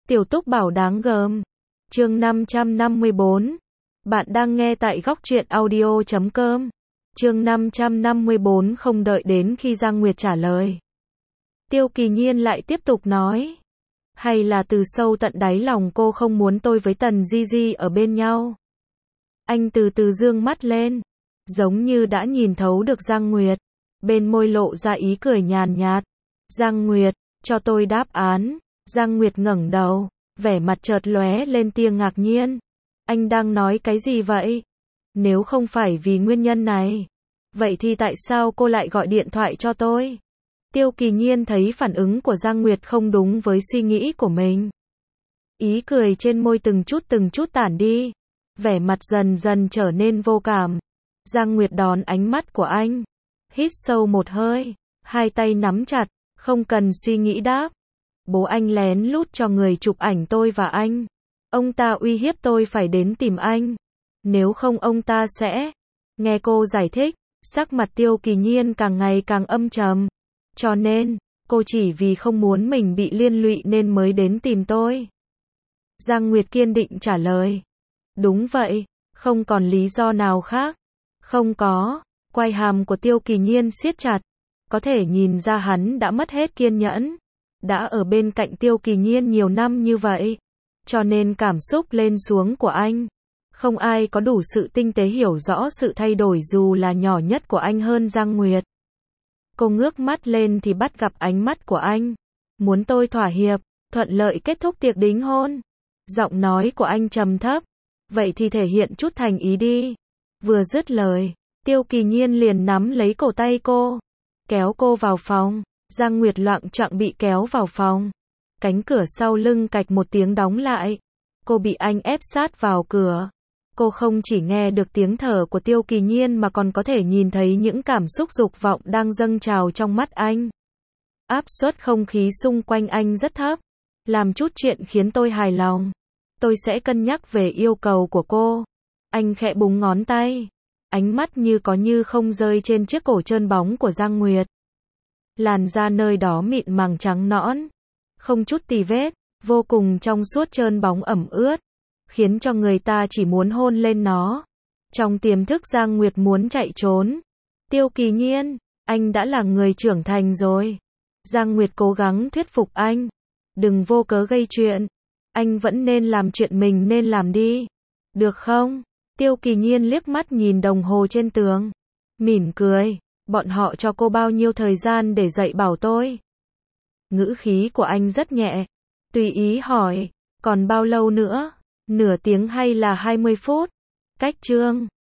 Tiểu Túc bảo đáng gờm. Chương 554. Bạn đang nghe tại góc truyện audio.com. Chương 554. Không đợi đến khi Giang Nguyệt trả lời, Tiêu Kỳ Nhiên lại tiếp tục nói. Hay là từ sâu tận đáy lòng cô không muốn tôi với Tần Di Di ở bên nhau? Anh từ từ dương mắt lên, giống như đã nhìn thấu được Giang Nguyệt, bên môi lộ ra ý cười nhàn nhạt. Giang Nguyệt, cho tôi đáp án. Giang Nguyệt ngẩng đầu, vẻ mặt chợt lóe lên tia ngạc nhiên. Anh đang nói cái gì vậy? Nếu không phải vì nguyên nhân này, vậy thì tại sao cô lại gọi điện thoại cho tôi? Tiêu Kỳ Nhiên thấy phản ứng của Giang Nguyệt không đúng với suy nghĩ của mình. Ý cười trên môi từng chút tản đi, vẻ mặt dần dần trở nên vô cảm. Giang Nguyệt đón ánh mắt của anh, hít sâu một hơi, hai tay nắm chặt, không cần suy nghĩ đáp. Bố anh lén lút cho người chụp ảnh tôi và anh. Ông ta uy hiếp tôi phải đến tìm anh. Nếu không ông ta sẽ... Nghe cô giải thích, sắc mặt Tiêu Kỳ Nhiên càng ngày càng âm trầm. Cho nên, cô chỉ vì không muốn mình bị liên lụy nên mới đến tìm tôi. Giang Nguyệt kiên định trả lời. Đúng vậy, không còn lý do nào khác. Không có. Quai hàm của Tiêu Kỳ Nhiên siết chặt. Có thể nhìn ra hắn đã mất hết kiên nhẫn. Đã ở bên cạnh Tiêu Kỳ Nhiên nhiều năm như vậy, cho nên cảm xúc lên xuống của anh, không ai có đủ sự tinh tế hiểu rõ sự thay đổi dù là nhỏ nhất của anh hơn Giang Nguyệt. Cô ngước mắt lên thì bắt gặp ánh mắt của anh. Muốn tôi thỏa hiệp, thuận lợi kết thúc tiệc đính hôn. Giọng nói của anh trầm thấp. Vậy thì thể hiện chút thành ý đi. Vừa dứt lời, Tiêu Kỳ Nhiên liền nắm lấy cổ tay cô, kéo cô vào phòng. Giang Nguyệt loạng choạng bị kéo vào phòng. Cánh cửa sau lưng cạch một tiếng đóng lại. Cô bị anh ép sát vào cửa. Cô không chỉ nghe được tiếng thở của Tiêu Kỳ Nhiên mà còn có thể nhìn thấy những cảm xúc dục vọng đang dâng trào trong mắt anh. Áp suất không khí xung quanh anh rất thấp. Làm chút chuyện khiến tôi hài lòng. Tôi sẽ cân nhắc về yêu cầu của cô. Anh khẽ búng ngón tay. Ánh mắt như có như không rơi trên chiếc cổ trơn bóng của Giang Nguyệt. Làn da nơi đó mịn màng trắng nõn, không chút tì vết, vô cùng trong suốt trơn bóng ẩm ướt, khiến cho người ta chỉ muốn hôn lên nó. Trong tiềm thức Giang Nguyệt muốn chạy trốn. Tiêu Kỳ Nhiên, anh đã là người trưởng thành rồi. Giang Nguyệt cố gắng thuyết phục anh. Đừng vô cớ gây chuyện. Anh vẫn nên làm chuyện mình nên làm đi. Được không? Tiêu Kỳ Nhiên liếc mắt nhìn đồng hồ trên tường, mỉm cười. Bọn họ cho cô bao nhiêu thời gian để dạy bảo tôi? Ngữ khí của anh rất nhẹ. Tùy ý hỏi, còn bao lâu nữa? Nửa tiếng hay là 20 phút? Cách chương